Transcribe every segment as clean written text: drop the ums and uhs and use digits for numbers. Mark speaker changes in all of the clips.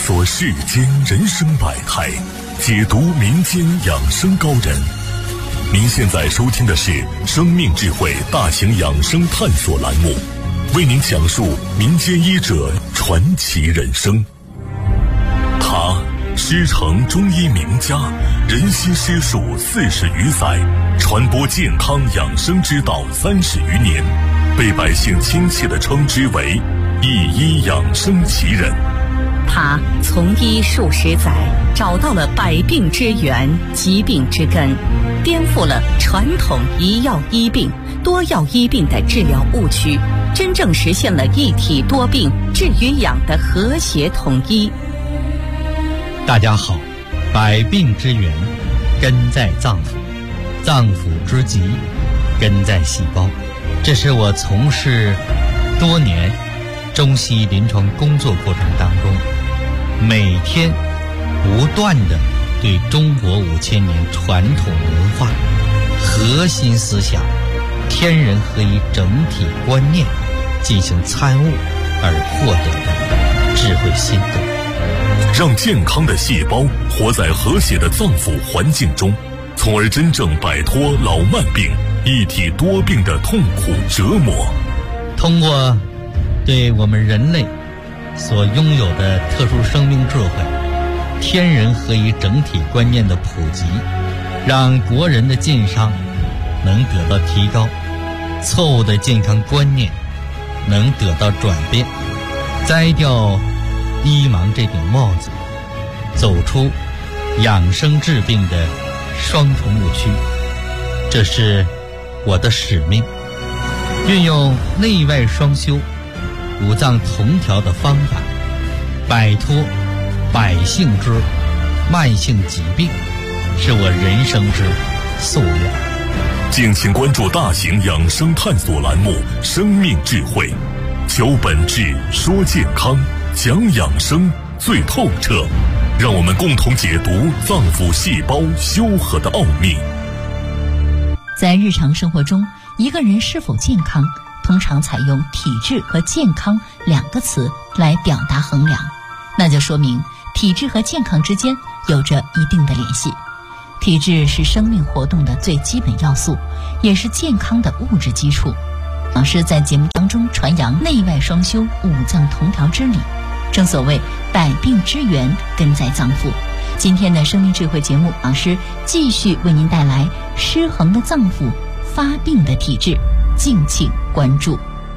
Speaker 1: 说世间人生百态，解读民间养生高人。您现在收听的是生命智慧大型养生探索栏目，为您讲述民间医者传奇人生。他师承中医名家，人悉师术40余载，传播健康养生之道30余年，被百姓亲切地称之为一医养生奇人。
Speaker 2: 他从医数十载，找到了百病之源、疾病之根，颠覆了传统一药医病、多药医病的治疗误区，真正实现了一体多病治与养的和谐统一。
Speaker 3: 大家好，百病之源根在脏腑，脏腑之疾根在细胞。这是我从事多年中西医临床工作过程当中，每天不断地对中国5000年传统文化核心思想天人合一整体观念进行参悟而获得的智慧心得，
Speaker 1: 让健康的细胞活在和谐的脏腑环境中，从而真正摆脱老慢病、一体多病的痛苦折磨。
Speaker 3: 通过对我们人类所拥有的特殊生命智慧、天人合一整体观念的普及，让国人的健康能得到提高，错误的健康观念能得到转变，摘掉医盲这顶帽子，走出养生治病的双重误区。这是我的使命，运用内外双修、五脏同调的方法，摆脱百姓之慢性疾病，是我人生之夙愿。
Speaker 1: 敬请关注大型养生探索栏目《生命智慧》，求本质，说健康，讲养生最透彻，让我们共同解读脏腑细胞修和的奥秘。
Speaker 2: 在日常生活中，一个人是否健康，通常采用体质和健康2个词来表达衡量，那就说明体质和健康之间有着一定的联系。体质是生命活动的最基本要素，也是健康的物质基础。老师在节目当中传扬内外双修、五脏同调之理，正所谓百病之源根在脏腑。今天的生命智慧节目，老师继续为您带来失衡的脏腑、发病的体质，敬请关注。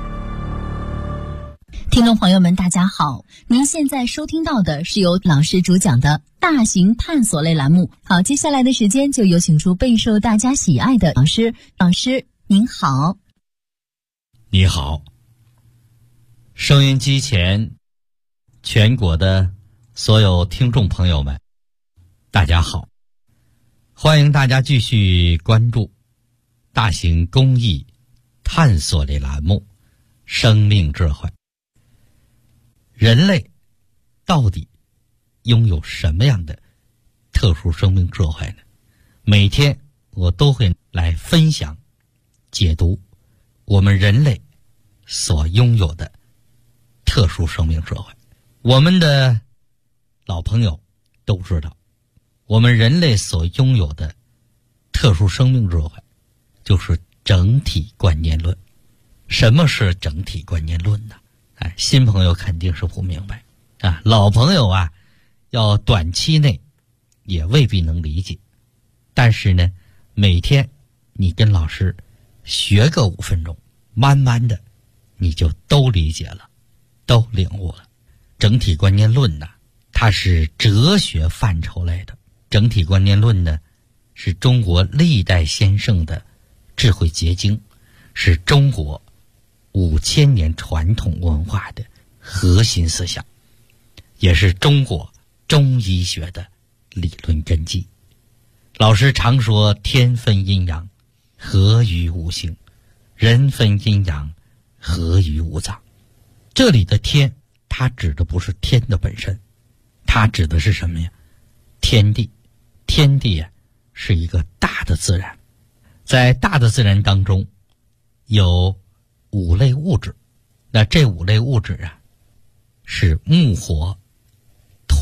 Speaker 2: 听众朋友们大家好，您现在收听到的是由老师主讲的大型探索类栏目。好，接下来的时间就有请出备受大家喜爱的老师。老师您好。
Speaker 3: 你好，收音机前全国的所有听众朋友们大家好，欢迎大家继续关注大型公益探索类栏目生命智慧。人类到底拥有什么样的特殊生命智慧呢？每天我都会来分享解读我们人类所拥有的特殊生命智慧。我们的老朋友都知道，我们人类所拥有的特殊生命智慧就是整体观念论。什么是整体观念论呢？新朋友肯定是不明白啊，老朋友啊，要短期内也未必能理解。但是呢，每天你跟老师学个5分钟，慢慢的你就都理解了，都领悟了。整体观念论呢，它是哲学范畴类的。整体观念论呢，是中国历代先圣的智慧结晶，是中国5000年传统文化的核心思想，也是中国中医学的理论根基。老师常说天分阴阳，合于五行；人分阴阳，合于五脏。这里的天，它指的不是天的本身，它指的是什么呀？天地。天地啊，是一个大的自然，在大的自然当中有5类物质，那这5类物质啊，是木火土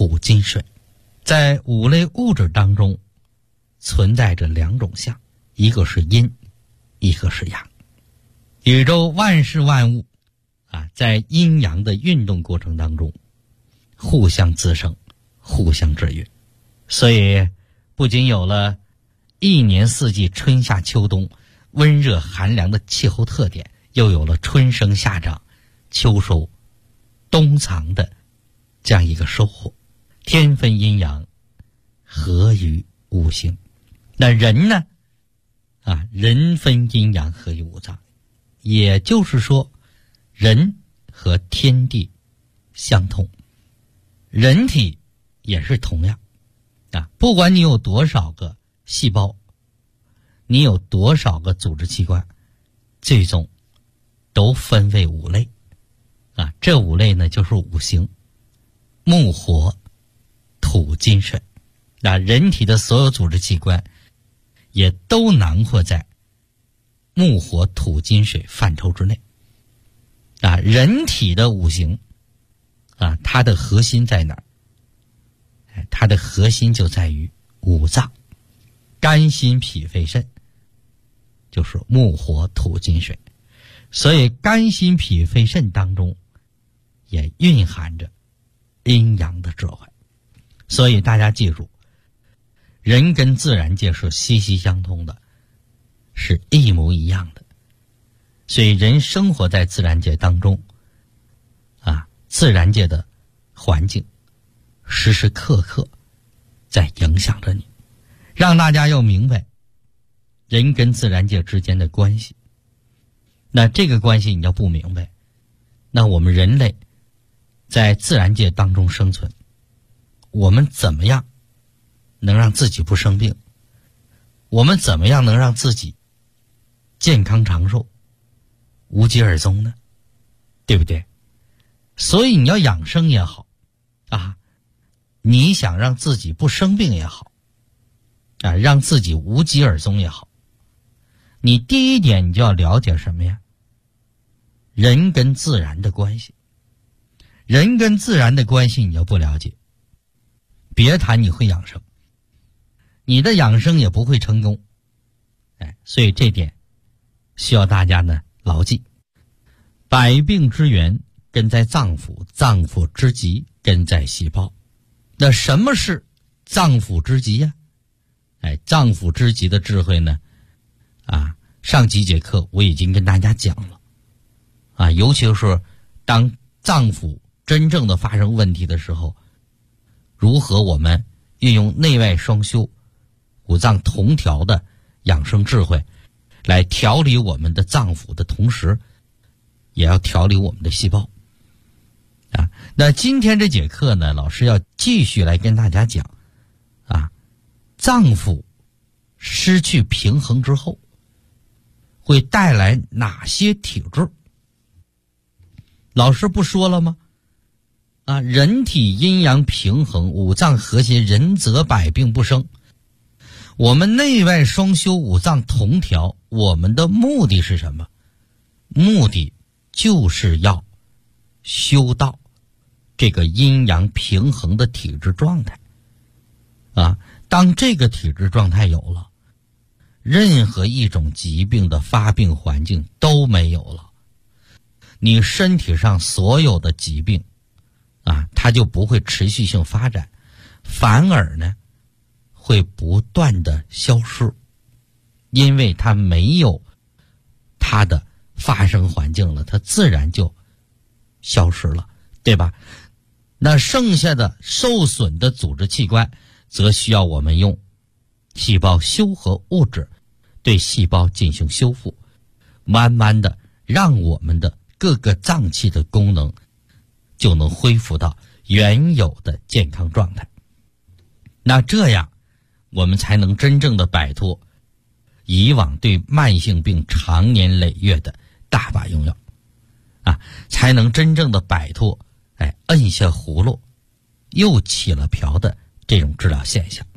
Speaker 3: 土金水。在五类物质当中存在着两种相，一个是阴，一个是阳。宇宙万事万物在阴阳的运动过程当中互相滋生，互相制约，所以不仅有了一年四季春夏秋冬温热寒凉的气候特点，又有了春生夏长秋收冬藏的这样一个收获。天分阴阳，合于五行。那人呢人分阴阳，合于五脏，也就是说人和天地相通，人体也是同样不管你有多少个细胞，你有多少个组织器官，最终都分为五类这五类呢就是五行：木火土金水。人体的所有组织器官也都囊括在木火土金水范畴之内人体的五行它的核心在哪儿？它的核心就在于五脏，肝心脾肺肾就是木火土金水。所以肝心脾肺肾当中也蕴含着阴阳的智慧。所以大家记住，人跟自然界是息息相通的，是一模一样的。所以人生活在自然界当中自然界的环境时时刻刻在影响着你，让大家要明白人跟自然界之间的关系。那这个关系你要不明白，那我们人类在自然界当中生存，我们怎么样能让自己不生病？我们怎么样能让自己健康长寿，无疾而终呢？对不对？所以你要养生也好你想让自己不生病也好让自己无疾而终也好，你第一点你就要了解什么呀？人跟自然的关系。人跟自然的关系你要不了解，别谈你会养生，你的养生也不会成功。所以这点需要大家呢牢记。百病之源根在脏腑，脏腑之极根在细胞。那什么是脏腑之极呀？脏腑之极的智慧呢上几节课我已经跟大家讲了尤其是当脏腑真正的发生问题的时候，如何我们运用内外双修、五脏同调的养生智慧来调理我们的脏腑的同时，也要调理我们的细胞那今天这节课呢，老师要继续来跟大家讲脏腑失去平衡之后会带来哪些体质。老师不说了吗人体阴阳平衡，五脏和谐，人则百病不生。我们内外双修，五脏同调，我们的目的是什么？目的就是要修到这个阴阳平衡的体质状态当这个体质状态有了，任何一种疾病的发病环境都没有了，你身体上所有的疾病它就不会持续性发展，反而呢会不断的消失，因为它没有它的发生环境了，它自然就消失了，对吧？那剩下的受损的组织器官则需要我们用细胞修合物质对细胞进行修复，慢慢的让我们的各个脏器的功能就能恢复到原有的健康状态。那这样我们才能真正的摆脱以往对慢性病长年累月的大把用药才能真正的摆脱摁下葫芦又起了瓢的这种治疗现象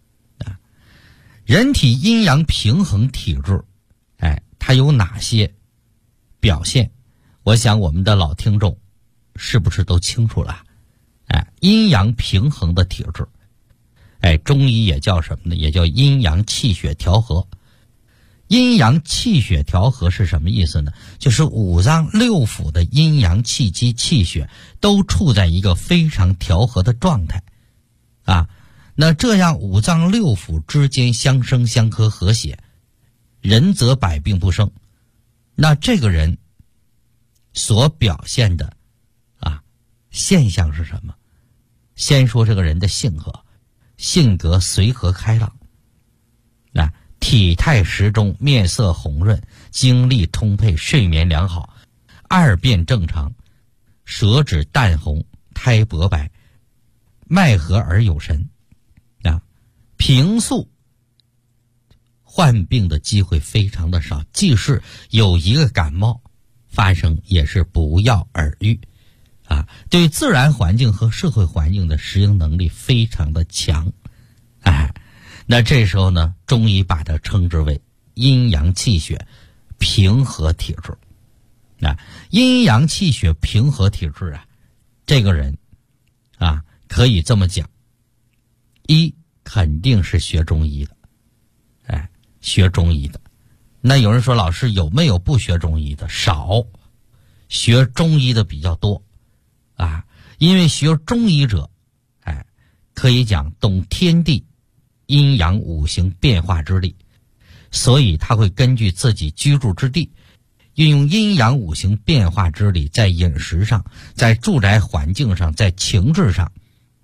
Speaker 3: 人体阴阳平衡体质它有哪些表现？我想我们的老听众是不是都清楚了阴阳平衡的体质。中医也叫什么呢？也叫阴阳气血调和。阴阳气血调和是什么意思呢？就是五脏六腑的阴阳气机气血都处在一个非常调和的状态那这样五脏六腑之间相生相克和谐，人则百病不生。那这个人所表现的现象是什么？先说这个人的性格随和开朗，体态适中，面色红润，精力充沛，睡眠良好，二便正常，舌质淡红，苔薄白，脉和而有神平素患病的机会非常的少，即使有一个感冒发生也是不药而愈对自然环境和社会环境的适应能力非常的强那这时候呢，中医把它称之为阴阳气血平和体质阴阳气血平和体质这个人可以这么讲，一肯定是学中医的学中医的。那有人说，老师有没有不学中医的？少，学中医的比较多因为学中医者可以讲懂天地阴阳五行变化之力，所以他会根据自己居住之地，运用阴阳五行变化之力，在饮食上，在住宅环境上，在情志上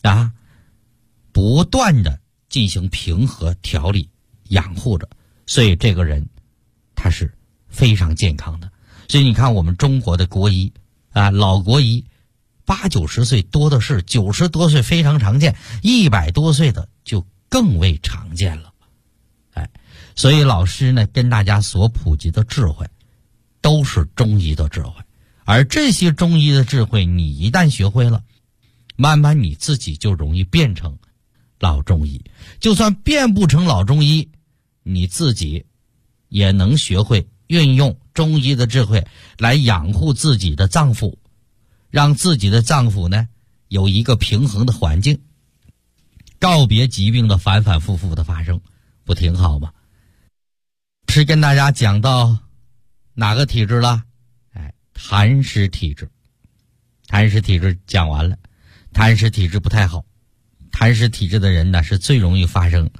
Speaker 3: 不断的进行平和调理养护着，所以这个人他是非常健康的。所以你看我们中国的国医老国医80、90岁多的是，90多岁非常常见，100多岁的就更为常见了所以老师呢跟大家所普及的智慧都是中医的智慧，而这些中医的智慧你一旦学会了，慢慢你自己就容易变成老中医。就算变不成老中医，你自己也能学会运用中医的智慧来养护自己的脏腑，让自己的脏腑呢有一个平衡的环境，告别疾病的反反复复的发生，不挺好吗？是跟大家讲到哪个体质了？痰湿体质。痰湿体质讲完了，痰湿体质不太好。痰湿体质的人呢是最容易发生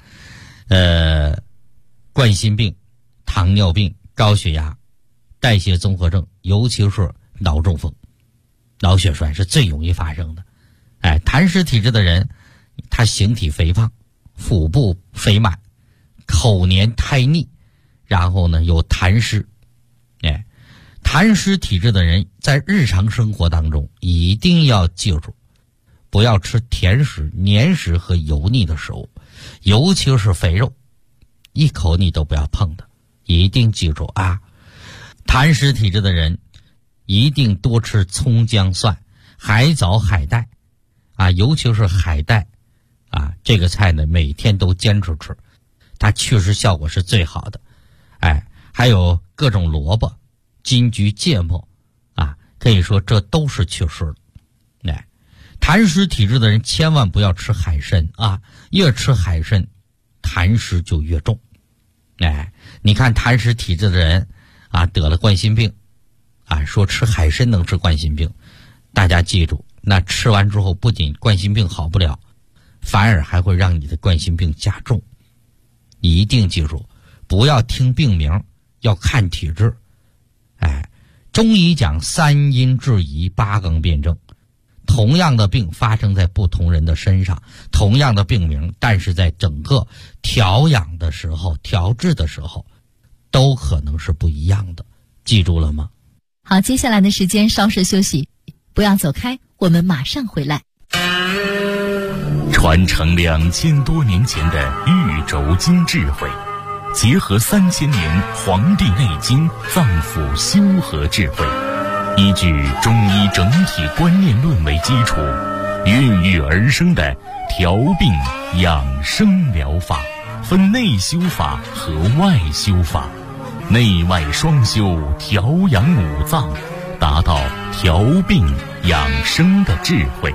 Speaker 3: 冠心病、糖尿病、高血压、代谢综合症，尤其是脑中风、脑血栓是最容易发生的。痰湿体质的人，他形体肥胖，腹部肥满，口黏苔腻，然后呢有痰湿。痰湿体质的人在日常生活当中一定要记住，不要吃甜食、黏食和油腻的食物，尤其是肥肉，一口你都不要碰的，一定记住痰湿体质的人一定多吃葱姜蒜、海藻、海带尤其是海带这个菜呢每天都坚持吃，它确实效果是最好的。还有各种萝卜、金桔、芥末可以说这都是祛湿的。痰湿体质的人千万不要吃海参越吃海参痰湿就越重。你看痰湿体质的人得了冠心病说吃海参能治冠心病，大家记住，那吃完之后不仅冠心病好不了，反而还会让你的冠心病加重。一定记住，不要听病名，要看体质。中医讲3阴治宜，8纲辩证。同样的病发生在不同人的身上，同样的病名，但是在整个调养的时候、调治的时候，都可能是不一样的。记住了吗？
Speaker 2: 好，接下来的时间稍事休息，不要走开，我们马上回来。
Speaker 1: 传承2000多年前的玉轴经智慧，结合3000年《黄帝内经》脏腑修和智慧，依据中医整体观念论为基础，孕育而生的调病养生疗法，分内修法和外修法，内外双修，调养五脏，达到调病养生的智慧。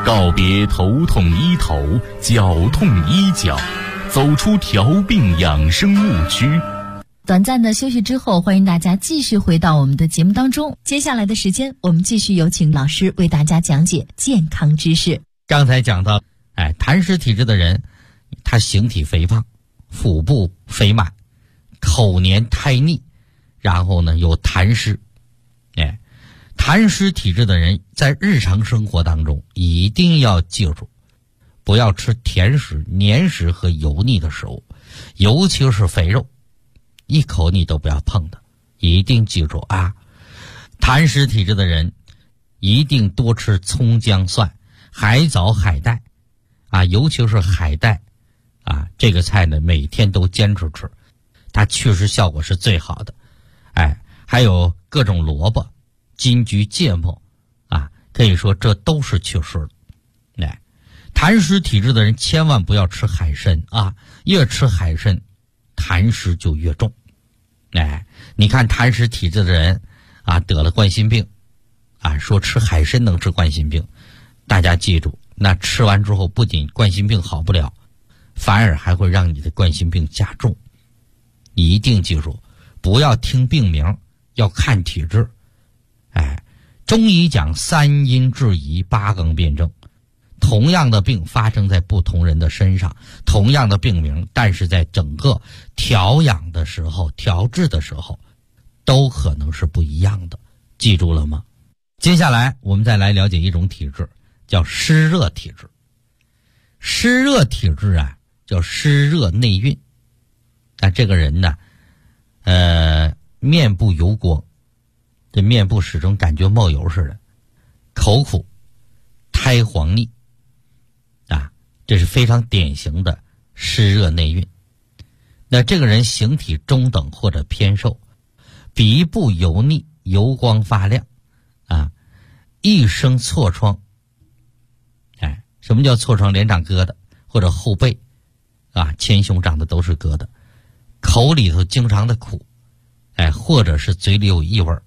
Speaker 1: 告别头痛医头、脚痛医脚，走出调病养生误区。
Speaker 2: 短暂的休息之后，欢迎大家继续回到我们的节目当中。接下来的时间，我们继续有请老师为大家讲解健康知识。
Speaker 3: 刚才讲到，痰湿体质的人，他形体肥胖，腹部肥满，口黏苔腻，然后呢有痰湿。痰湿体质的人在日常生活当中一定要记住，不要吃甜食、黏食和油腻的食物，尤其是肥肉，一口你都不要碰的，一定记住啊！痰湿体质的人一定多吃葱姜蒜、海藻、海带啊，尤其是海带啊，这个菜呢每天都坚持吃，它祛湿效果是最好的。还有各种萝卜、金桔、芥末啊，可以说这都是祛湿的。痰湿体质的人千万不要吃海参啊，越吃海参痰湿就越重。你看痰湿体质的人啊，得了冠心病啊，说吃海参能治冠心病，大家记住，那吃完之后不仅冠心病好不了，反而还会让你的冠心病加重。你一定记住，不要听病名，要看体质。中医讲三阴治宜，八纲辩证。同样的病发生在不同人的身上，同样的病名，但是在整个调养的时候、调治的时候，都可能是不一样的。记住了吗？接下来我们再来了解一种体质，叫湿热体质。湿热体质啊，叫湿热内蕴。这个人呢，面部油光，这面部始终感觉冒油似的，口苦，苔黄腻啊，这是非常典型的湿热内蕴。那这个人形体中等或者偏瘦，鼻部油腻，油光发亮啊，一生痤疮。什么叫痤疮？脸长疙瘩，或者后背啊，前胸长的都是疙瘩，口里头经常的苦，或者是嘴里有异味，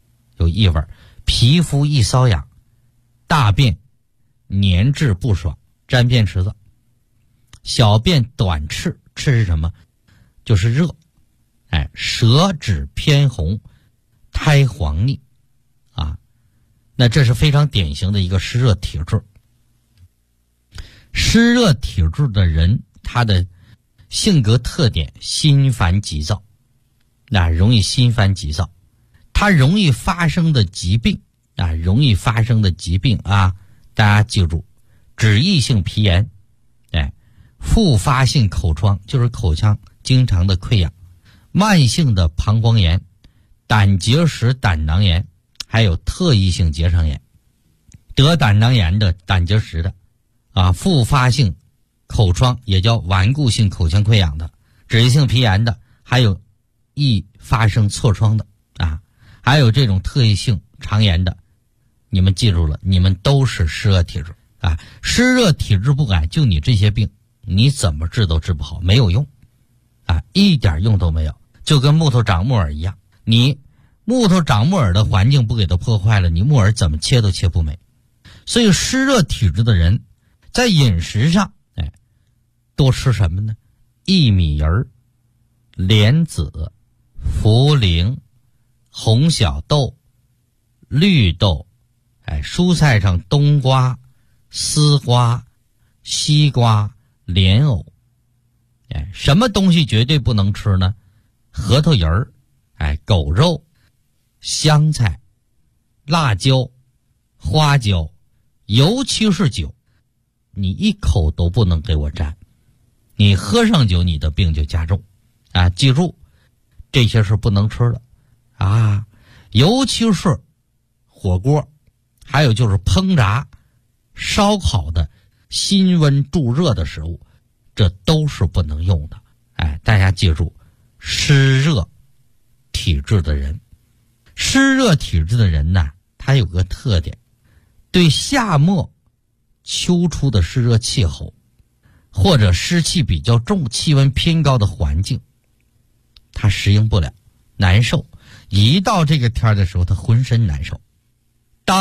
Speaker 3: 皮肤易瘙痒，大便黏滞不爽，沾便池子，小便短赤，赤是什么？就是热，舌质偏红，苔黄腻啊，那这是非常典型的一个湿热体质。湿热体质的人，他的性格特点心烦急躁，容易心烦急躁，他容易发生的疾病啊，大家记住，脂溢性皮炎，复发性口疮，就是口腔经常的溃疡，慢性的膀胱炎，胆结石、胆囊炎，还有特异性结肠炎。得胆囊炎的、胆结石的啊，复发性口疮也叫顽固性口腔溃疡的，脂溢性皮炎的，还有易发生痤疮的啊，还有这种特异性肠炎的，你们记住了，你们都是湿热体质啊。湿热体质不改，就你这些病，你怎么治都治不好，没有用啊，一点用都没有，就跟木头长木耳一样，你木头长木耳的环境不给它破坏了，你木耳怎么切都切不美。所以湿热体质的人在饮食上多吃什么呢？薏米仁、莲子、茯苓、红小豆、绿豆，蔬菜上冬瓜、丝瓜、西瓜、莲藕。什么东西绝对不能吃呢？核桃仁儿、狗肉、香菜、辣椒、花椒，尤其是酒，你一口都不能给我沾，你喝上酒你的病就加重啊！记住，这些是不能吃的啊，尤其是火锅，还有就是烹炸、烧烤的辛温助热的食物，这都是不能用的。大家记住，湿热体质的人，呢，他有个特点，对夏末秋初的湿热气候或者湿气比较重、气温偏高的环境，他适应不了，难受。一到这个天的时候，他浑身难受。当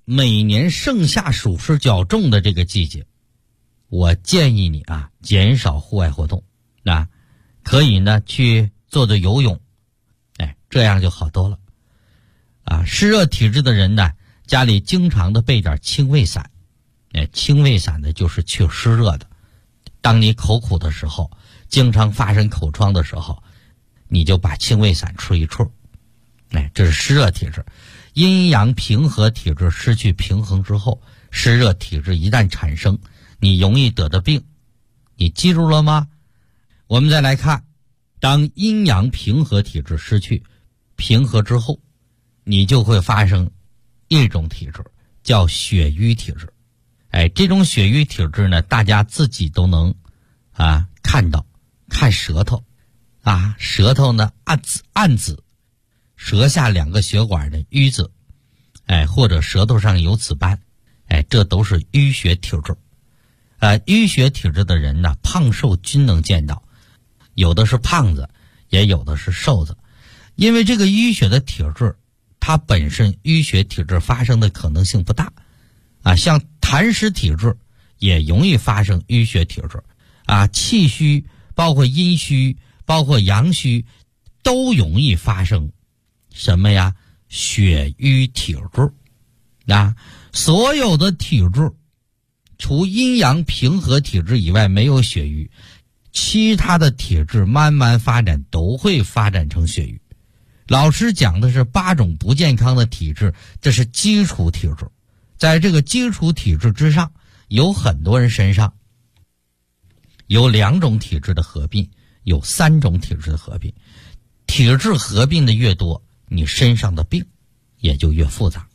Speaker 3: 每年盛夏暑湿较重的这个季节，我建议你减少户外活动，可以呢去做做游泳，这样就好多了。湿热体质的人呢，家里经常的备点清胃散，清胃散呢就是去湿热的。当你口苦的时候，经常发生口疮的时候，你就把清胃散吃一处，这是湿热体质。阴阳平和体质失去平衡之后，湿热体质一旦产生，你容易得的病，你记住了吗？我们再来看，当阴阳平和体质失去平和之后，你就会发生一种体质，叫血瘀体质。这种血瘀体质呢，大家自己都能看到，看舌头舌头呢暗紫，舌下2个血管的瘀紫，或者舌头上有紫斑，这都是淤血体质。淤血体质的人呢，胖瘦均能见到，有的是胖子，也有的是瘦子。因为这个淤血的体质，它本身淤血体质发生的可能性不大，像痰湿体质也容易发生淤血体质，气虚，包括阴虚，包括阳虚，都容易发生什么呀？血瘀体质。所有的体质，除阴阳平和体质以外没有血瘀，其他的体质慢慢发展都会发展成血瘀。老师讲的是8种不健康的体质，这是基础体质。在这个基础体质之上，有很多人身上有2种体质的合并，有3种体质的合并。体质合并的越多，你身上的病也就越复杂。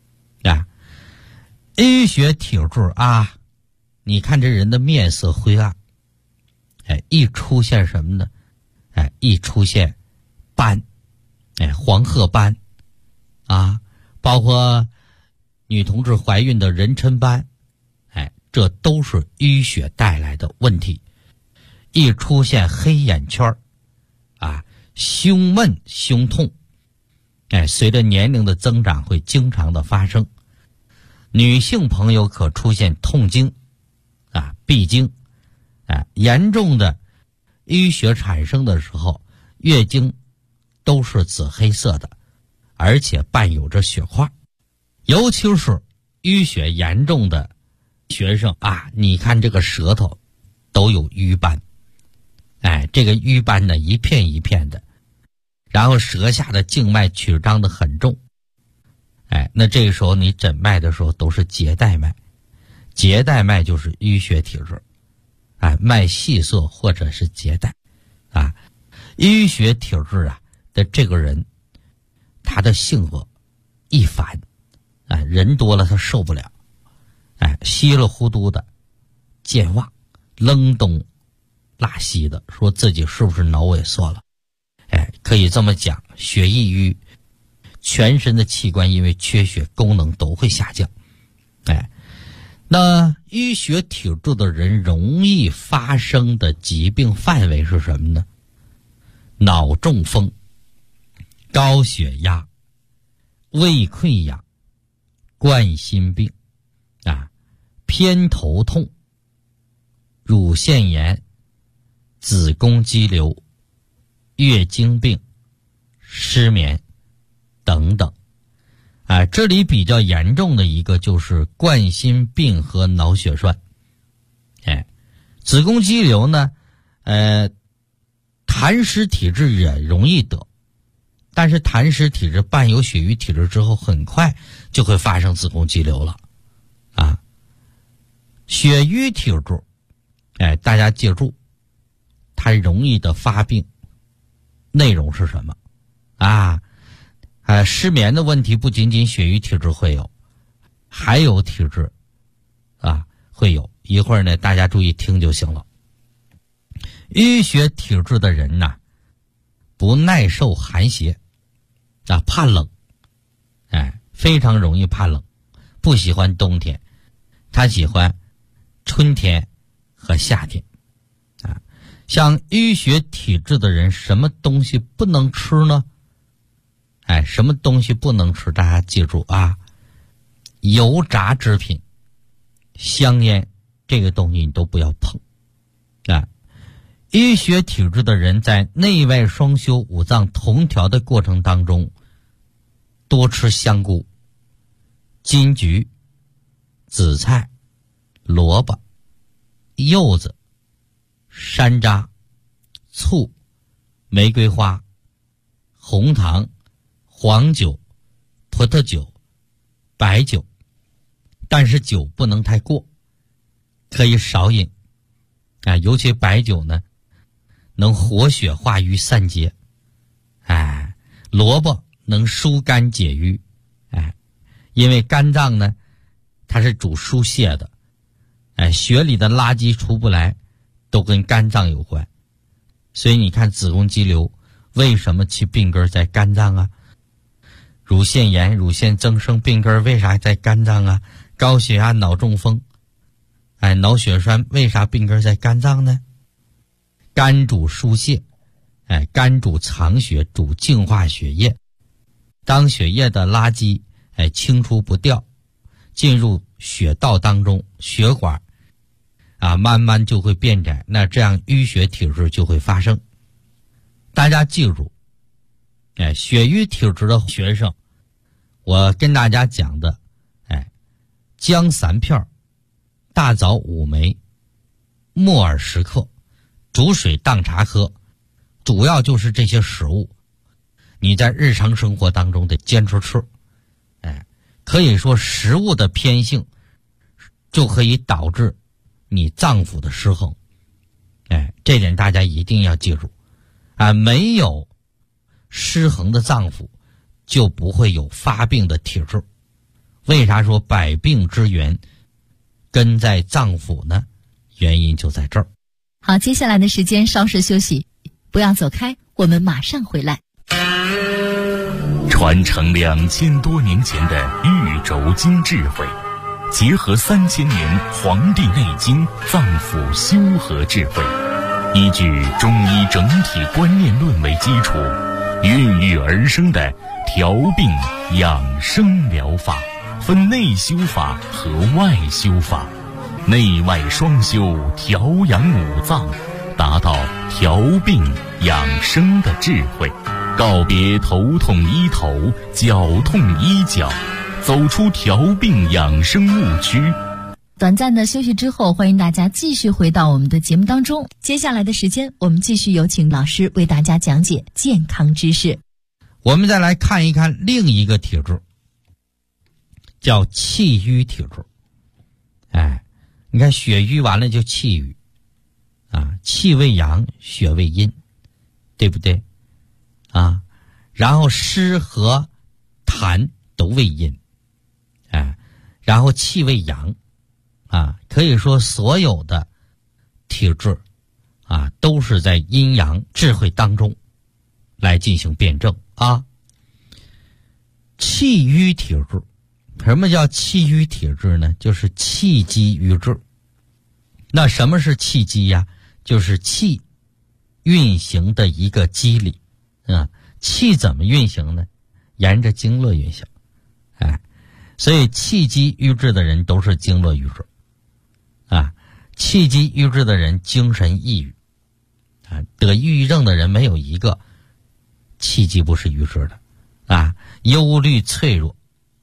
Speaker 3: 淤血体质你看这人的面色灰暗，一出现什么呢？一出现斑，黄褐斑包括女同志怀孕的妊娠斑，这都是淤血带来的问题。一出现黑眼圈胸闷胸痛，随着年龄的增长会经常的发生。女性朋友可出现痛经闭经，严重的淤血产生的时候，月经都是紫黑色的，而且伴有着血块。尤其是淤血严重的学生你看这个舌头都有瘀斑，这个瘀斑呢一片一片的，然后舌下的静脉曲张的很重，那这个时候你诊脉的时候都是结带脉，结带脉就是淤血体质，脉细涩或者是结带淤血体质的这个人，他的性格易烦，人多了他受不了，稀里糊涂的健忘，扔东拉西的，说自己是不是脑萎缩了？可以这么讲，血易瘀，全身的器官因为缺血功能都会下降。那淤血体质的人容易发生的疾病范围是什么呢？脑中风、高血压、胃溃疡、冠心病偏头痛、乳腺炎、子宫肌瘤、月经病、失眠等等。这里比较严重的一个就是冠心病和脑血栓。子宫肌瘤呢，痰湿体质也容易得，但是痰湿体质伴有血瘀体质之后，很快就会发生子宫肌瘤了。血瘀体质，大家记住，它容易的发病内容是什么？失眠的问题不仅仅血瘀体质会有，还有体质会有。一会儿呢，大家注意听就行了。淤血体质的人不耐受寒邪怕冷，非常容易怕冷，不喜欢冬天，他喜欢春天和夏天。像淤血体质的人，什么东西不能吃呢？什么东西不能吃？大家记住油炸制品、香烟这个东西你都不要碰啊。淤血体质的人在内外双修、五脏同调的过程当中，多吃香菇、金桔、紫菜、萝卜、柚子、山楂、醋、玫瑰花、红糖、黄酒、葡萄酒、白酒，但是酒不能太过，可以少饮啊。尤其白酒呢，能活血化瘀散结，萝卜能疏肝解郁，因为肝脏呢，它是主疏泄的，血里的垃圾出不来，都跟肝脏有关。所以你看子宫肌瘤为什么其病根在肝脏啊？乳腺炎、乳腺增生病根为啥在肝脏啊？高血压、脑中风，脑血栓为啥病根在肝脏呢？肝主疏泄，肝主藏血，主净化血液。当血液的垃圾清除不掉，进入血道当中，血管慢慢就会变窄，那这样淤血体质就会发生。大家记住，血瘀体质的学生，我跟大家讲的，姜3片，大枣5枚，木耳10克，煮水当茶喝，主要就是这些食物，你在日常生活当中得坚持吃。可以说食物的偏性就可以导致你脏腑的失衡，这点大家一定要记住没有失衡的脏腑就不会有发病的体质。为啥说百病之源根在脏腑呢？原因就在这儿。
Speaker 2: 好，接下来的时间稍事休息，不要走开，我们马上回来。
Speaker 1: 传承2000多年前的玉轴经智慧，结合3000年《黄帝内经》脏腑修和智慧，依据中医整体观念论为基础，孕育而生的调病养生疗法，分内修法和外修法，内外双修，调养五脏，达到调病养生的智慧。告别头痛医头，脚痛医脚，走出调病养生误区。
Speaker 2: 短暂的休息之后，欢迎大家继续回到我们的节目当中。接下来的时间，我们继续有请老师为大家讲解健康知识。
Speaker 3: 我们再来看一看另一个体质，叫气瘀体质。你看血瘀完了就气瘀气为阳，血为阴，对不对然后湿和痰都为阴，然后气为阳可以说所有的体质都是在阴阳智慧当中来进行辩证气瘀体质，什么叫气瘀体质呢？就是气机瘀滞。那什么是气机呀？就是气运行的一个机理气怎么运行呢？沿着经络运行所以气机瘀滞的人都是经络瘀滞气机瘀滞的人精神抑郁得抑郁症的人没有一个气机不是瘀滞的忧虑脆弱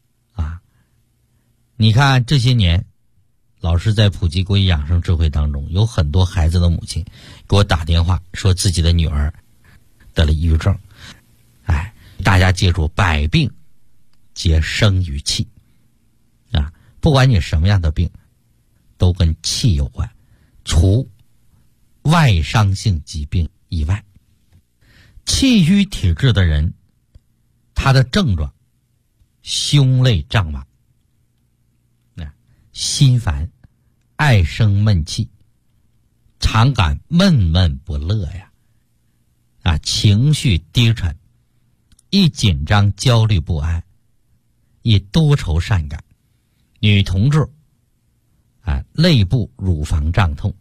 Speaker 3: 你看这些年老师在普及国医养生智慧当中，有很多孩子的母亲给我打电话说自己的女儿得了抑郁症。大家记住，百病皆生于气不管你什么样的病都跟气有关，除外伤性疾病以外。气瘀体质的人，他的症状胸肋胀满，心烦，爱生闷气，常感闷闷不乐情绪低沉，易紧张焦虑不安，易多愁善感。女同志肋部乳房胀痛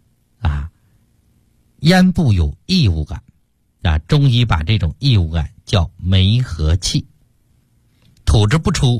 Speaker 3: 咽部有异物感中医把这种异物感叫梅核气。吐之不出，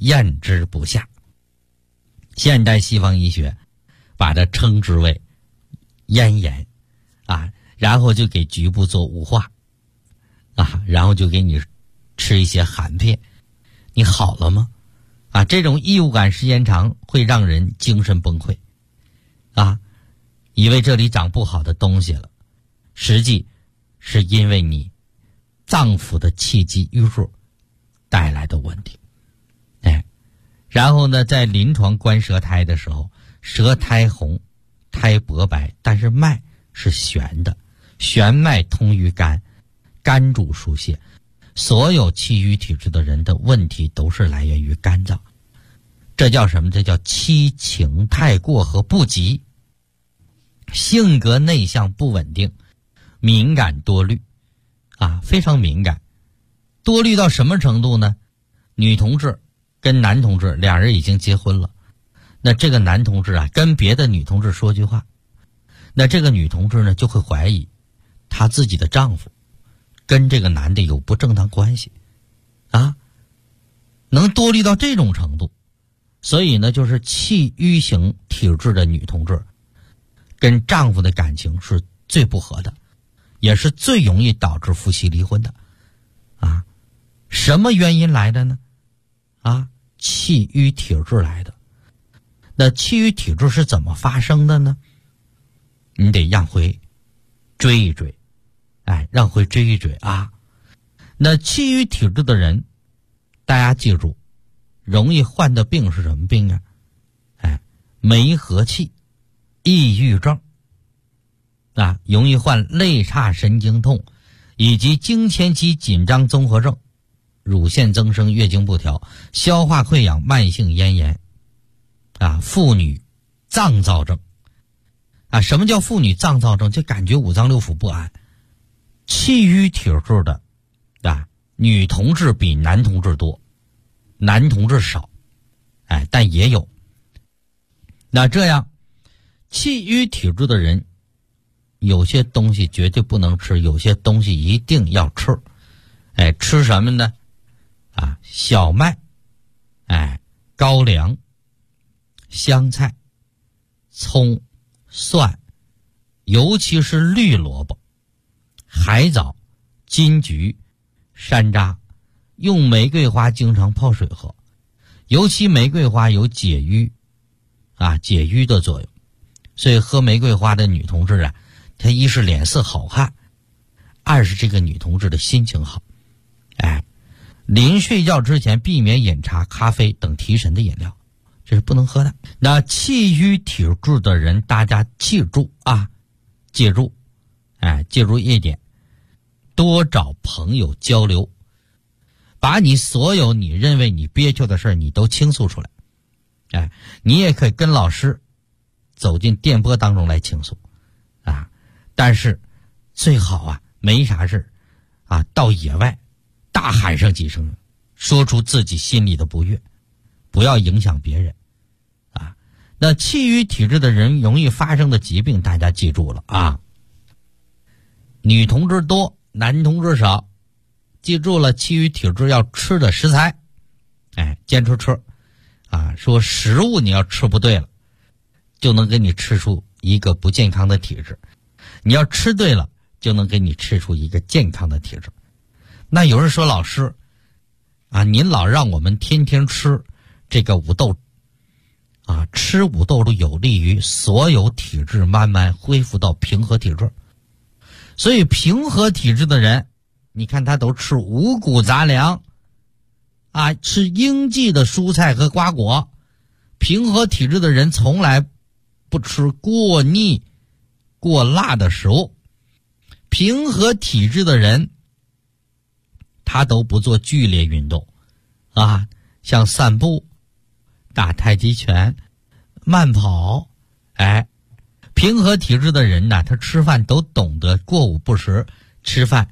Speaker 3: 咽之不下。现代西方医学把它称之为咽炎啊，然后就给局部做雾化啊，然后就给你吃一些含片，你好了吗？啊，这种异物感时间长会让人精神崩溃啊，以为这里长不好的东西了，实际是因为你脏腑的气机淤弱带来的问题。然后呢，在临床观舌苔的时候，舌苔红，苔薄白，但是脉是悬的，悬脉通于肝，肝主疏泄。所有气郁体质的人的问题都是来源于肝脏，这叫什么？这叫七情太过和不及，性格内向不稳定，敏感多虑啊，非常敏感。多虑到什么程度呢？女同志跟男同志俩人已经结婚了，那这个男同志啊跟别的女同志说句话，那这个女同志呢就会怀疑她自己的丈夫跟这个男的有不正当关系啊，能多虑到这种程度。所以呢，就是气郁型体质的女同志跟丈夫的感情是最不和的，也是最容易导致夫妻离婚的啊。什么原因来的呢？啊，气郁体质来的。那气郁体质是怎么发生的呢？你得让回追一追，让回追一追啊。那气郁体质的人，大家记住，容易患的病是什么病啊？梅核气、抑郁症啊，容易患肋叉神经痛，以及经前期紧张综合症、乳腺增生、月经不调、消化溃疡、慢性咽炎啊，妇女脏躁症啊。什么叫妇女脏躁症？就感觉五脏六腑不安。气郁体质的啊，女同志比男同志多，男同志少，但也有。那这样，气郁体质的人，有些东西绝对不能吃，有些东西一定要吃。吃什么呢？啊，小麦，高粱、香菜、葱、蒜，尤其是绿萝卜、海藻、金桔、山楂，用玫瑰花经常泡水喝，尤其玫瑰花有解郁的作用，所以喝玫瑰花的女同志啊，她一是脸色好看，二是这个女同志的心情好。临睡觉之前避免饮茶、咖啡等提神的饮料，这是不能喝的。那气郁体质的人，大家记住啊，记住一点，多找朋友交流，把你所有你认为你憋屈的事你都倾诉出来。你也可以跟老师走进电波当中来倾诉啊，但是最好啊没啥事啊，到野外大喊上几声，说出自己心里的不悦，不要影响别人啊。那气郁体质的人容易发生的疾病，大家记住了啊。女同志多，男同志少，记住了，气郁体质要吃的食材，坚持吃啊。说食物你要吃不对了，就能给你吃出一个不健康的体质；你要吃对了，就能给你吃出一个健康的体质。那有人说，老师啊，您老让我们天天吃这个五豆啊，吃五豆有利于所有体质慢慢恢复到平和体质。所以平和体质的人，你看他都吃五谷杂粮啊，吃应季的蔬菜和瓜果。平和体质的人从来不吃过腻、过辣的食物。平和体质的人，他都不做剧烈运动啊，像散步、打太极拳、慢跑。平和体质的人呢，他吃饭都懂得过午不食，吃饭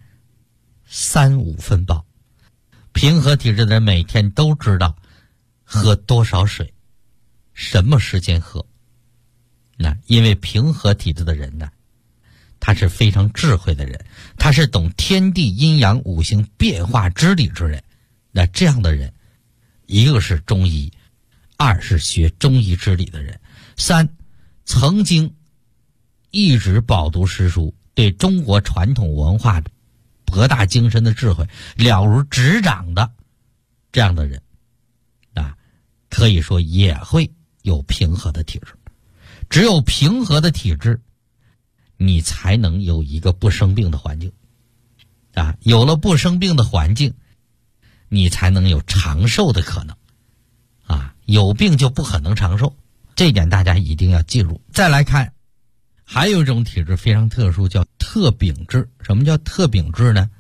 Speaker 3: 3-5分饱。平和体质的人每天都知道喝多少水，什么时间喝。那因为平和体质的人呢，他是非常智慧的人，他是懂天地阴阳五行变化之理之人。那这样的人一个是中医，二是学中医之理的人，三曾经一直饱读诗书，对中国传统文化博大精深的智慧了如指掌的这样的人啊，可以说也会有平和的体质。只有平和的体质，你才能有一个不生病的环境啊，有了不生病的环境，你才能有长寿的可能啊，有病就不可能长寿，这一点大家一定要记住。再来看还有一种体质非常特殊，叫特禀质。什么叫特禀质呢？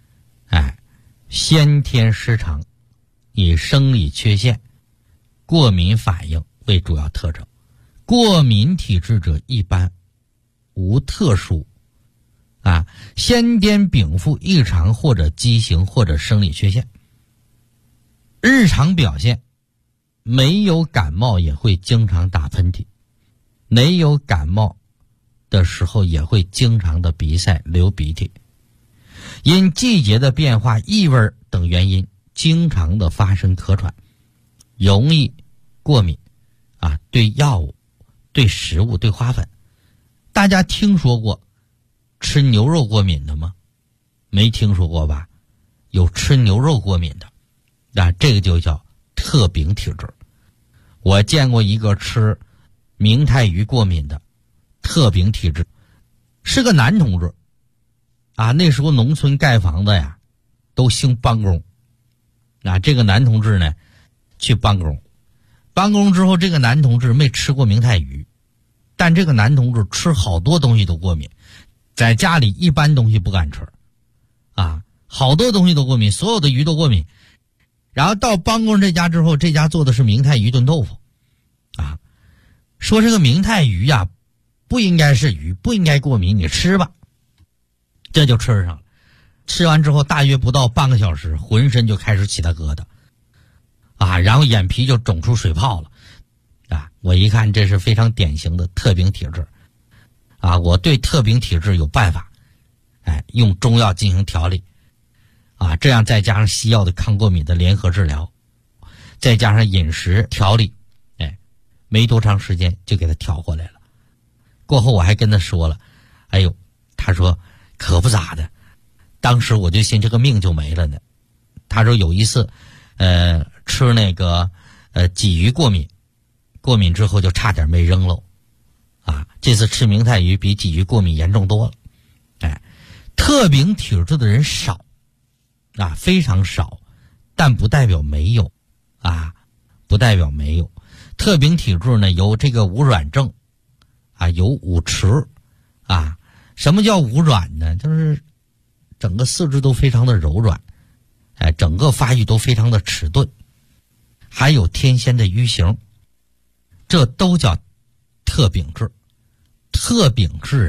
Speaker 3: 先天失常，以生理缺陷、过敏反应为主要特征。过敏体质者一般无特殊先天禀赋异常或者畸形或者生理缺陷。日常表现没有感冒也会经常打喷嚏，没有感冒的时候也会经常的鼻塞流鼻涕，因季节的变化、异味等原因经常的发生咳喘，容易过敏对药物、对食物、对花粉。大家听说过吃牛肉过敏的吗？没听说过吧？有吃牛肉过敏的这个就叫特禀体质。我见过一个吃明太鱼过敏的特禀体质，是个男同志那时候农村盖房子呀都兴帮工这个男同志呢去帮工之后，这个男同志没吃过明太鱼，但这个男同志吃好多东西都过敏，在家里一般东西不敢吃好多东西都过敏，所有的鱼都过敏。然后到帮工这家之后，这家做的是明太鱼炖豆腐说这个明太鱼不应该是鱼，不应该过敏，你吃吧。这就吃上了。吃完之后大约不到半个小时，浑身就开始起大疙瘩然后眼皮就肿出水泡了我一看这是非常典型的特禀体质我对特禀体质有办法用中药进行调理这样再加上西药的抗过敏的联合治疗，再加上饮食调理没多长时间就给他调回来了。过后我还跟他说了，他说可不咋的，当时我就信这个命就没了呢。他说有一次吃那个鲫鱼过敏之后就差点没扔喽这次吃明太鱼比鲫鱼过敏严重多了特禀体质的人少非常少，但不代表没有不代表没有。特禀体质呢有这个无软症有五迟什么叫无软呢？就是整个四肢都非常的柔软整个发育都非常的迟钝，还有天仙的淤形，这都叫特禀质。特禀质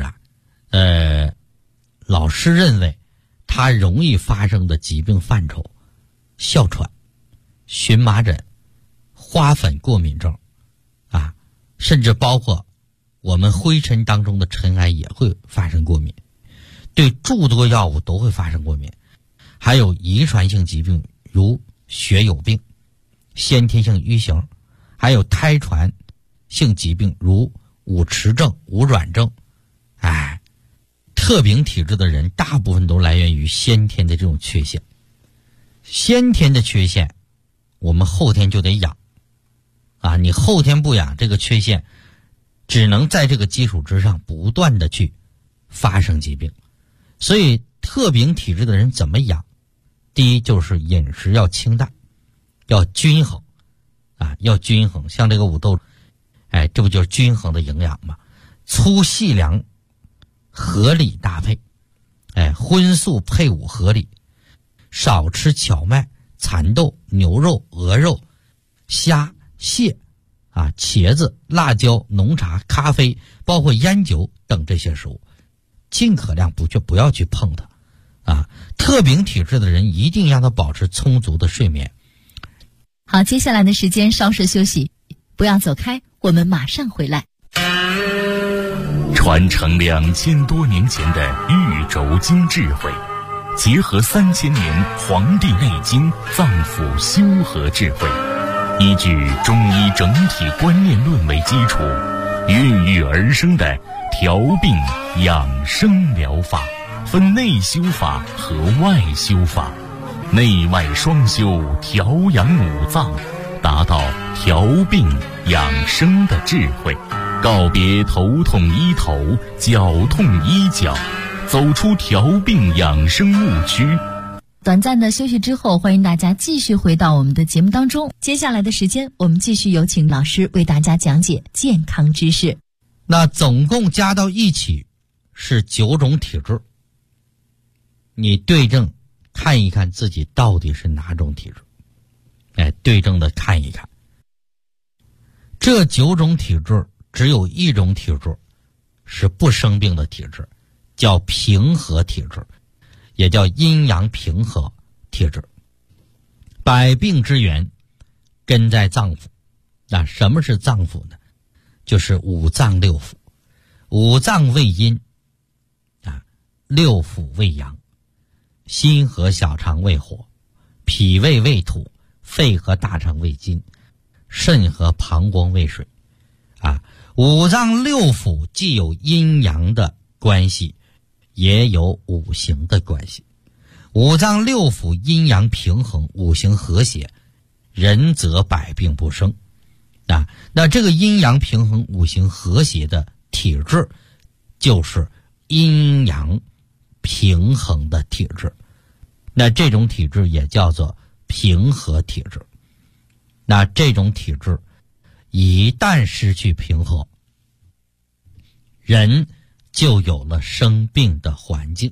Speaker 3: 老师认为它容易发生的疾病范畴，哮喘、荨麻疹、花粉过敏症甚至包括我们灰尘当中的尘埃也会发生过敏，对诸多药物都会发生过敏，还有遗传性疾病如血友病、先天性淤形，还有胎传性疾病如五迟症、无软症。特禀体质的人大部分都来源于先天的这种缺陷，先天的缺陷我们后天就得养你后天不养，这个缺陷只能在这个基础之上不断的去发生疾病。所以特禀体质的人怎么养？第一就是饮食要清淡，要均衡要均衡。像这个五豆这不就是均衡的营养吗？粗细粮合理搭配荤素配伍合理，少吃荞麦、蚕豆、牛肉、鹅肉、虾、蟹茄子、辣椒、浓茶、咖啡，包括烟酒等这些食物，尽可量不要去碰它特禀体质的人一定让他保持充足的睡眠。
Speaker 2: 好，接下来的时间稍事休息，不要走开，我们马上回来。
Speaker 1: 传承2000多年前的玉轴经智慧，结合3000年《黄帝内经》脏腑修和智慧， 依据中医整体观念论为基础，孕育而生的调病养生疗法，分内修法和外修法，内外双修，调养五脏，达到调病养生的智慧，告别头痛医头，脚痛医脚，走出调病养生误区。
Speaker 2: 短暂的休息之后，欢迎大家继续回到我们的节目当中。接下来的时间，我们继续有请老师为大家讲解健康知识。
Speaker 3: 那总共加到一起是9种体质，你对症看一看自己到底是哪种体质，对症的看一看。这9种体质只有一种体质是不生病的体质，叫平和体质，也叫阴阳平和体质。百病之源根在脏腑。那什么是脏腑呢？就是五脏六腑。五脏为阴，六腑为阳，心和小肠为火，脾胃为土，肺和大肠为金，肾和膀胱为水。五脏六腑既有阴阳的关系，也有五行的关系。五脏六腑阴阳平衡，五行和谐，人则百病不生。那这个阴阳平衡、五行和谐的体质，就是阴阳平衡的体质。那这种体质也叫做平和体质。那这种体质一旦失去平和，人就有了生病的环境。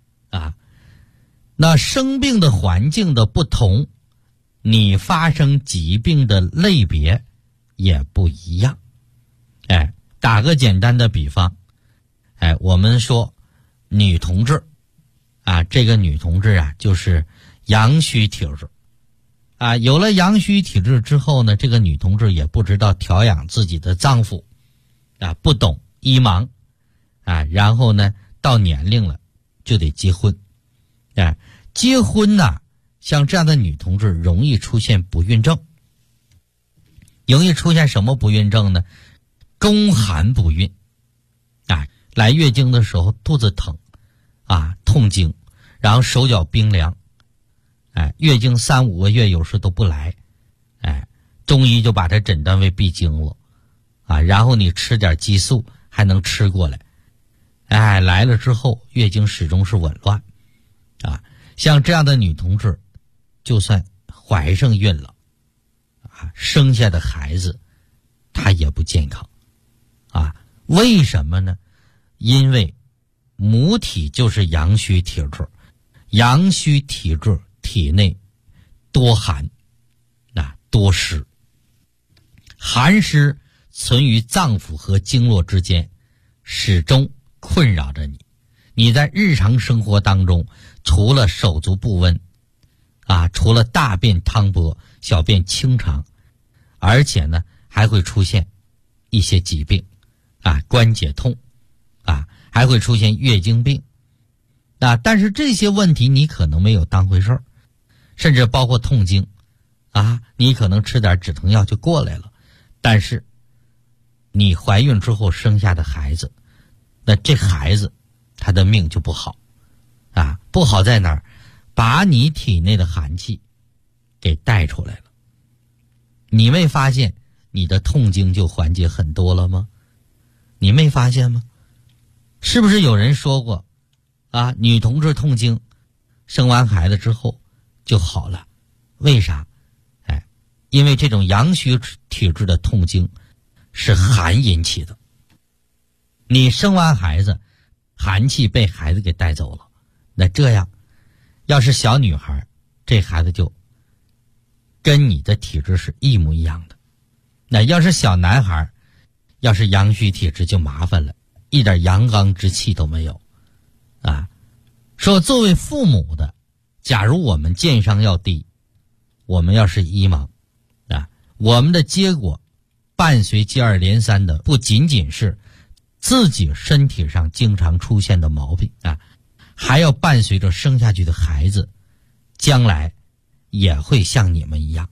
Speaker 3: 那生病的环境的不同，你发生疾病的类别也不一样。打个简单的比方，我们说女同志这个女同志就是阳虚体质。有了阳虚体质之后呢，这个女同志也不知道调养自己的脏腑，不懂医盲，然后呢到年龄了就得结婚。结婚像这样的女同志容易出现不孕症。容易出现什么不孕症呢？宫寒不孕。来月经的时候肚子疼，痛经，然后手脚冰凉，月经3、5个月有时都不来，中医就把它诊断为闭经了，然后你吃点激素还能吃过来，来了之后月经始终是紊乱，像这样的女同志，就算怀上孕了，生下的孩子她也不健康，为什么呢？因为母体就是阳虚体质，阳虚体质体内多寒，多湿，寒湿存于脏腑和经络之间，始终困扰着你。你在日常生活当中，除了手足不温，除了大便汤薄、小便清长，而且呢还会出现一些疾病，关节痛，还会出现月经病，但是这些问题你可能没有当回事儿，甚至包括痛经，你可能吃点止疼药就过来了，但是你怀孕之后生下的孩子，那这孩子他的命就不好，不好在哪儿？把你体内的寒气给带出来了。你没发现你的痛经就缓解很多了吗？你没发现吗？是不是有人说过女同志痛经生完孩子之后就好了？为啥？因为这种阳虚体质的痛经是寒引起的。你生完孩子，寒气被孩子给带走了，那这样要是小女孩，这孩子就跟你的体质是一模一样的。那要是小男孩，要是阳虚体质就麻烦了，一点阳刚之气都没有。说作为父母的，假如我们健商要低，我们要是医盲，我们的结果伴随接二连三的不仅仅是自己身体上经常出现的毛病，还要伴随着生下去的孩子将来也会像你们一样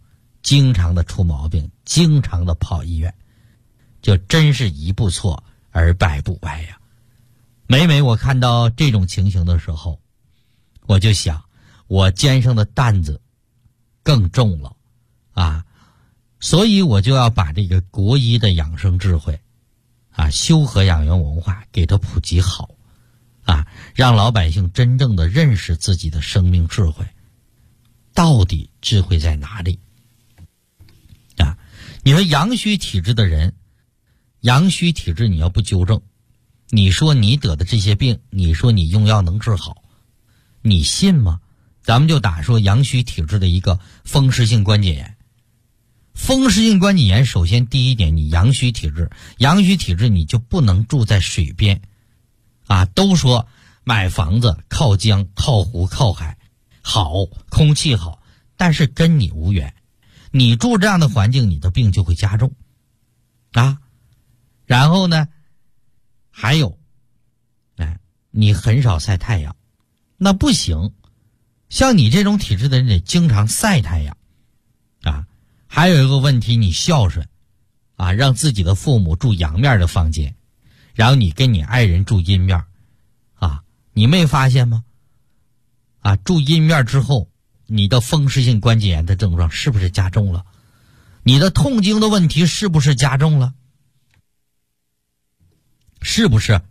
Speaker 3: 经常的出毛病，经常的跑医院，就真是一步错而百步歪呀。每每我看到这种情形的时候，我就想，我肩上的担子更重了啊，所以我就要把这个国医的养生智慧啊，修和养元文化给它普及好啊，让老百姓真正的认识自己的生命智慧，到底智慧在哪里啊？你说阳虚体质的人，阳虚体质你要不纠正，你说你得的这些病，你说你用药能治好，你信吗？咱们就打说阳虚体质的一个风湿性关节炎。风湿性关节炎首先第一点，你阳虚体质，阳虚体质你就不能住在水边啊。都说买房子靠江靠湖靠海好，空气好，但是跟你无缘，你住这样的环境，你的病就会加重啊。然后呢还有你很少晒太阳，那不行，像你这种体质的人得经常晒太阳啊。还有一个问题，你孝顺啊，让自己的父母住阳面的房间，然后你跟你爱人住阴面啊，你没发现吗？啊，住阴面之后，你的风湿性关节炎的症状是不是加重了？你的痛经的问题是不是加重了？是不是？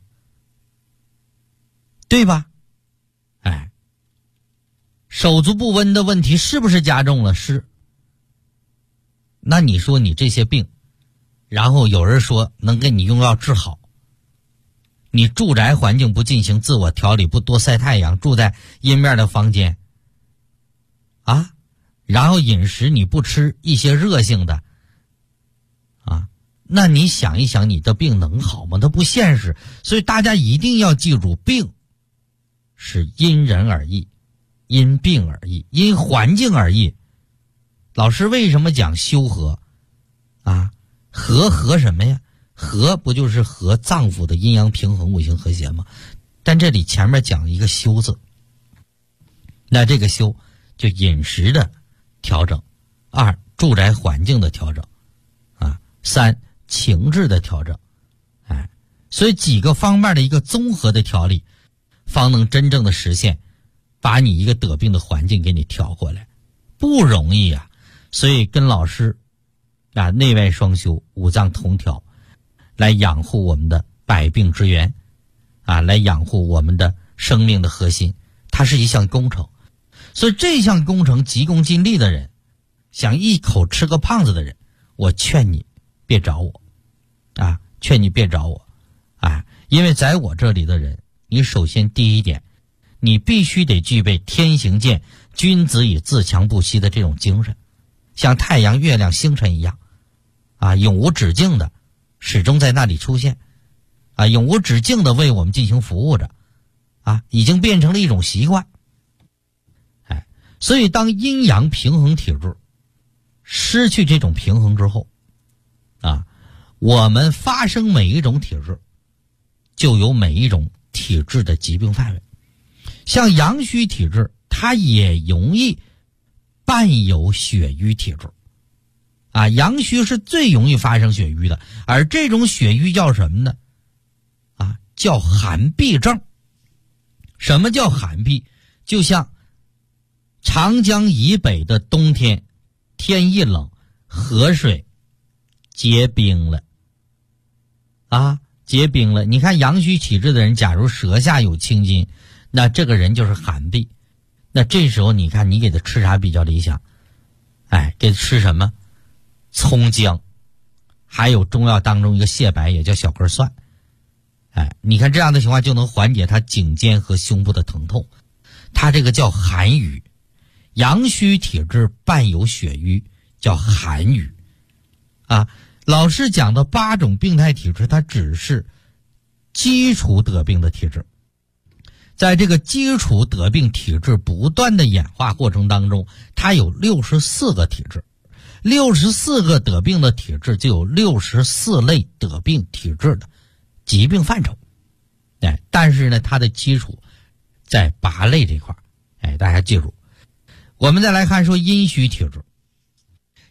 Speaker 3: 对吧？哎，手足不温的问题是不是加重了？是。那你说你这些病，然后有人说能给你用药治好，你住宅环境不进行自我调理，不多晒太阳，住在阴面的房间啊，然后饮食你不吃一些热性的啊，那你想一想，你的病能好吗？它不现实。所以大家一定要记住，病是因人而异，因病而异，因环境而异。老师为什么讲修和啊？和什么呀？和不就是和脏腑的阴阳平衡、五行和谐吗？但这里前面讲一个修字，那这个修就饮食的调整，二住宅环境的调整啊，三情志的调整，哎，所以几个方面的一个综合的调理，方能真正的实现把你一个得病的环境给你调过来，不容易啊。所以跟老师啊内外双修，五脏同调，来养护我们的百病之源啊，来养护我们的生命的核心，它是一项工程。所以这项工程急功近利的人，想一口吃个胖子的人，我劝你别找我啊，劝你别找我啊，因为在我这里的人，你首先第一点，你必须得具备天行健，君子以自强不息的这种精神，像太阳、月亮、星辰一样啊，永无止境的始终在那里出现啊，永无止境的为我们进行服务着啊，已经变成了一种习惯。哎，所以当阴阳平衡体质失去这种平衡之后啊，我们发生每一种体质就有每一种体质的疾病范围。像阳虚体质，它也容易伴有血瘀体质啊，阳虚是最容易发生血瘀的，而这种血瘀叫什么呢？啊，叫寒痹症。什么叫寒痹？就像长江以北的冬天，天一冷，河水结冰了啊，结冰了。你看阳虚体质的人，假如舌下有青筋，那这个人就是寒痹。那这时候你看你给他吃啥比较理想？哎，给他吃什么？葱姜，还有中药当中一个蟹白，也叫小根蒜。哎，你看这样的情况就能缓解他颈肩和胸部的疼痛。他这个叫寒瘀，阳虚体质伴有血瘀，叫寒瘀啊。老师讲的8种病态体质，它只是基础得病的体质。在这个基础得病体质不断的演化过程当中，它有64个体质，64个得病的体质就有64类得病体质的疾病范畴。哎，但是呢，它的基础在8类这块。哎，大家记住。我们再来看说阴虚体质。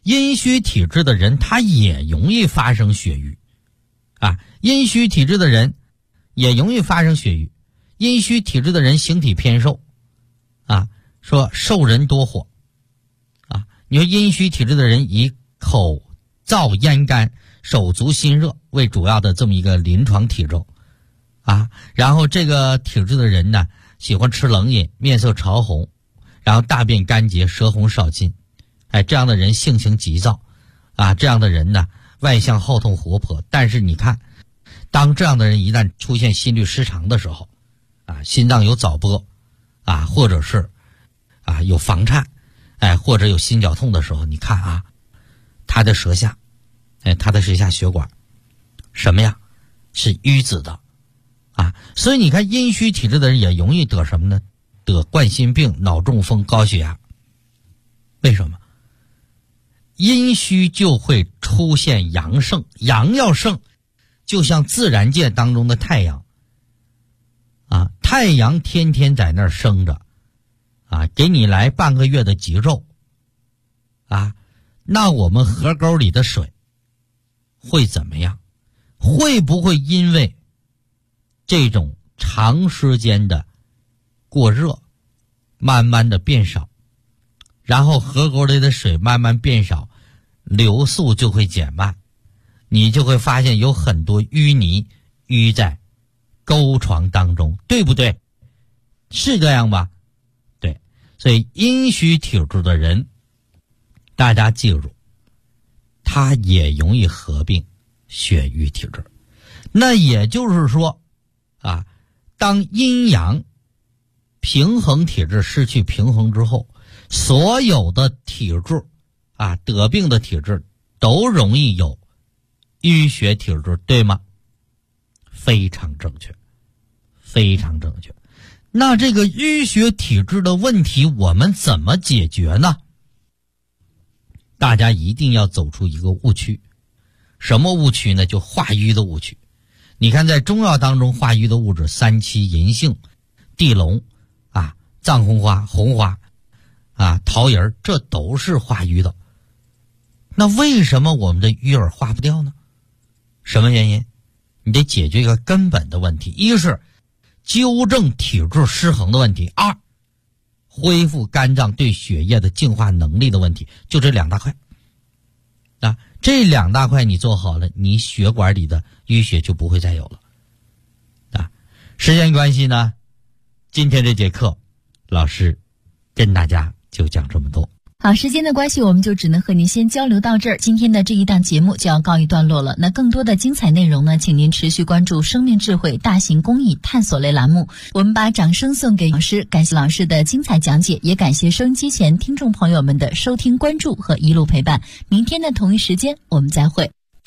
Speaker 3: 阴虚体质的人他也容易发生血瘀啊，阴虚体质的人也容易发生血瘀。阴虚体质的人形体偏瘦啊，说瘦人多火啊。你说阴虚体质的人以口燥咽干、手足心热为主要的这么一个临床体征啊，然后这个体质的人呢，喜欢吃冷饮，面色潮红，然后大便干结，舌红少津，这样的人性情急躁啊，这样的人呢，外向好动活泼，但是你看，当这样的人一旦出现心律失常的时候啊，心脏有早搏啊，或者是啊有房颤，或者有心绞痛的时候，你看啊，他的舌下血管什么呀？是淤紫的啊，所以你看阴虚体质的人也容易得什么呢？得冠心病、脑中风、高血压。为什么？阴虚就会出现阳盛，阳要盛，就像自然界当中的太阳啊，太阳天天在那儿生着啊，给你来半个月的极昼啊，那我们河沟里的水会怎么样？会不会因为这种长时间的过热慢慢的变少，然后河沟里的水慢慢变少，流速就会减慢，你就会发现有很多淤泥淤在沟床当中，对不对？是这样吧？对，所以阴虚体质的人，大家记住，他也容易合并血瘀体质。那也就是说啊，当阴阳平衡体质失去平衡之后，所有的体质啊，得病的体质都容易有淤血体质，对吗？非常正确，非常正确。那这个淤血体质的问题我们怎么解决呢？大家一定要走出一个误区。什么误区呢？就化瘀的误区。你看在中药当中化瘀的物质，三七、银杏、地龙啊、藏红花、红花啊、桃仁，这都是化瘀的。那为什么我们的瘀儿化不掉呢？什么原因？你得解决一个根本的问题，一是纠正体质失衡的问题，二恢复肝脏对血液的净化能力的问题，就这两大块啊。这两大块你做好了，你血管里的淤血就不会再有了啊。时间关系呢，今天这节课老师跟大家就讲这么多。
Speaker 2: 好，时间的关系，我们就只能和您先交流到这儿。今天的这一档节目就要告一段落了。那更多的精彩内容呢，请您持续关注生命智慧大型公益探索类栏目。我们把掌声送给老师，感谢老师的精彩讲解，也感谢收音机前听众朋友们的收听、关注和一路陪伴。明天的同一时间，我们再会。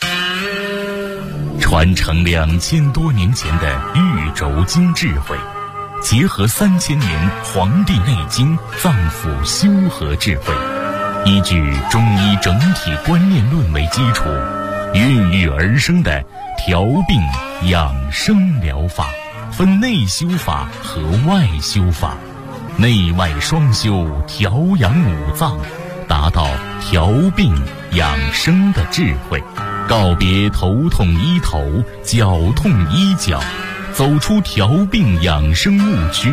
Speaker 1: 传承2000多年前的玉轴经智慧，结合3000年《黄帝内经》脏腑修和智慧，依据中医整体观念论为基础，孕育而生的调病养生疗法，分内修法和外修法，内外双修，调养五脏，达到调病养生的智慧，告别头痛医头，脚痛医脚，走出调病养生误区。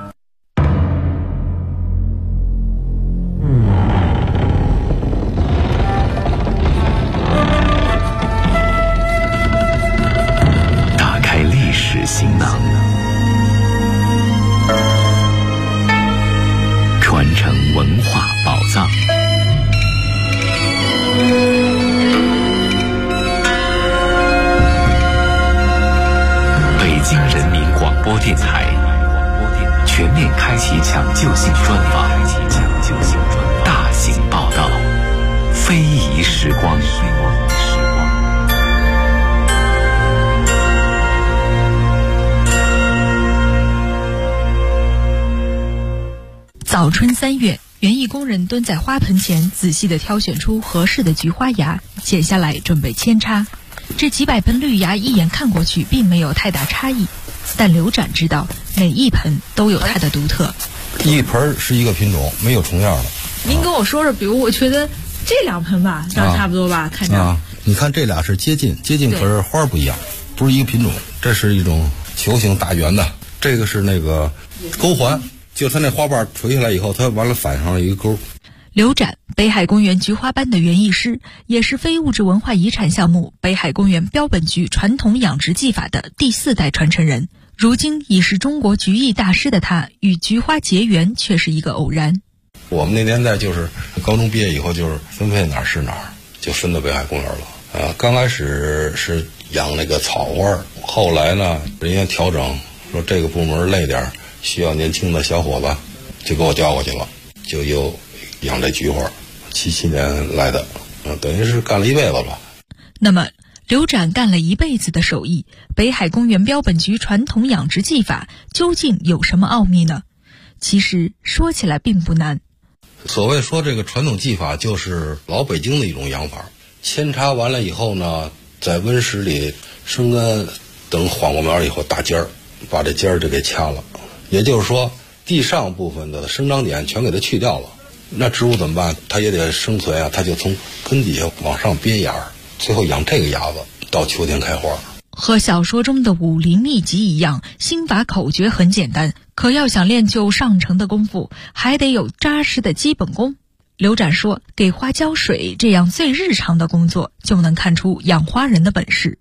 Speaker 1: 打开历史行囊，传承文化宝藏。北京人民广播电台全面开启抢救性专访，大型报道，非遗时光。
Speaker 4: 早春3月，园艺工人蹲在花盆前，仔细地挑选出合适的菊花芽，剪下来准备扦插。这几百盆绿芽一眼看过去并没有太大差异，但刘展知道每一盆都有它的独特。
Speaker 5: 一盆是一个品种，没有重样的。
Speaker 6: 您跟我说说，比如我觉得
Speaker 4: 这2盆吧，长差不多吧，看着。
Speaker 5: 你看这俩是接近，可是花不一样，不是一个品种。这是一种球形大圆的，这个是那个钩环，就它那花瓣垂下来以后，它完了反上了一个钩。
Speaker 4: 刘展，北海公园菊花班的园艺师，也是非物质文化遗产项目北海公园标本局传统养殖技法的第4代传承人。如今已是中国菊艺大师的他，与菊花结缘却是一个偶然。
Speaker 5: 我们那年代就是高中毕业以后，就是分配哪儿是哪儿，就分到北海公园了。刚开始是养那个草花，后来呢，人家调整说这个部门累点，需要年轻的小伙子，就给我调过去了，就又养这菊花。77年来的，等于是干了一辈子了。
Speaker 4: 那么刘展干了一辈子的手艺，北海公园标本局传统养殖技法究竟有什么奥秘呢？其实说起来并不难。
Speaker 5: 所谓说这个传统技法，就是老北京的一种养法。扦插完了以后呢，在温室里生根，等缓过苗以后打尖儿，把这尖儿就给掐了。也就是说，地上部分的生长点全给它去掉了。那植物怎么办？它也得生存啊，它就从根底下往上编芽，最后养这个芽子，到秋天开花。
Speaker 4: 和小说中的武林秘籍一样，心法口诀很简单，可要想练就上乘的功夫，还得有扎实的基本功。刘展说，给花浇水这样最日常的工作，就能看出养花人的本事。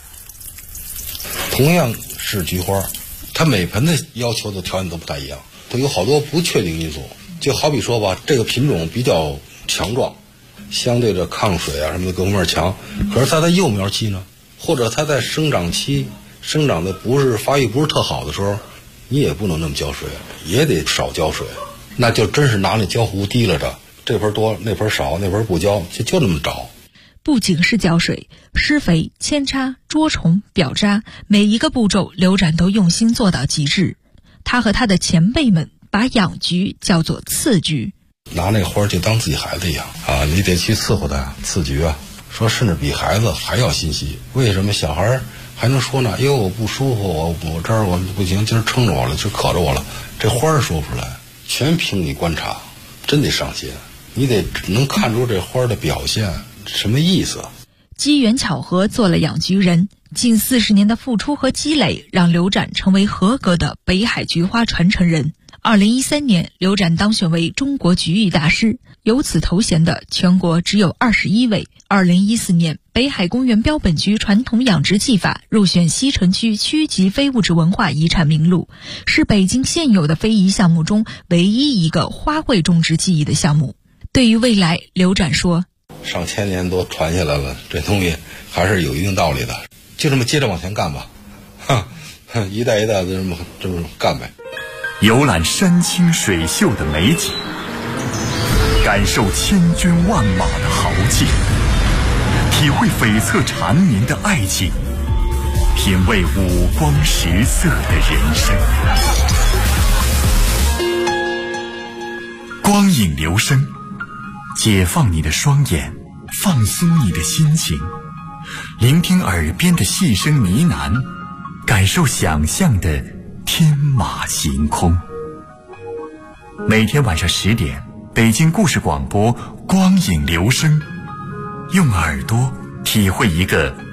Speaker 5: 同样是菊花，它每盆的要求的条件都不太一样，都有好多不确定因素。就好比说吧，这个品种比较强壮，相对的抗水啊什么的各方面强，可是它在幼苗期呢，或者它在生长期生长的发育不是特好的时候，你也不能那么浇水，也得少浇水，那就真是拿那浇壶提了着，这盆多那盆少，那盆不浇，就那么着。
Speaker 4: 不仅是浇水，施肥、扦插、捉虫、表渣，每一个步骤刘展都用心做到极致。他和他的前辈们把养菊叫做次菊，
Speaker 5: 拿那花就当自己孩子一样啊，你得去伺候它，次菊啊，说甚至比孩子还要心细。为什么小孩还能说呢？因为我不舒服，我这儿我不行，今儿撑着我了，今儿渴着我了。这花说不出来，全凭你观察，真得上心，你得能看出这花的表现什么意思。
Speaker 4: 机缘巧合做了养菊人，近40年的付出和积累，让刘展成为合格的北海菊花传承人。2013年，刘展当选为中国菊艺大师，有此头衔的全国只有21位。2014年，北海公园标本局传统养殖技法入选西城区区级非物质文化遗产名录，是北京现有的非遗项目中唯一一个花卉种植技艺的项目。对于未来，刘展说，
Speaker 5: 上千年都传下来了，这东西还是有一定道理的，就这么接着往前干吧，一代一代的这么干呗。
Speaker 1: 游览山清水秀的美景，感受千军万马的豪气，体会悱恻缠绵的爱情，品味五光十色的人生。光影留声，解放你的双眼，放松你的心情，聆听耳边的细声呢喃，感受想象的天马行空。每天晚上10点，北京故事广播光影留声，用耳朵体会一个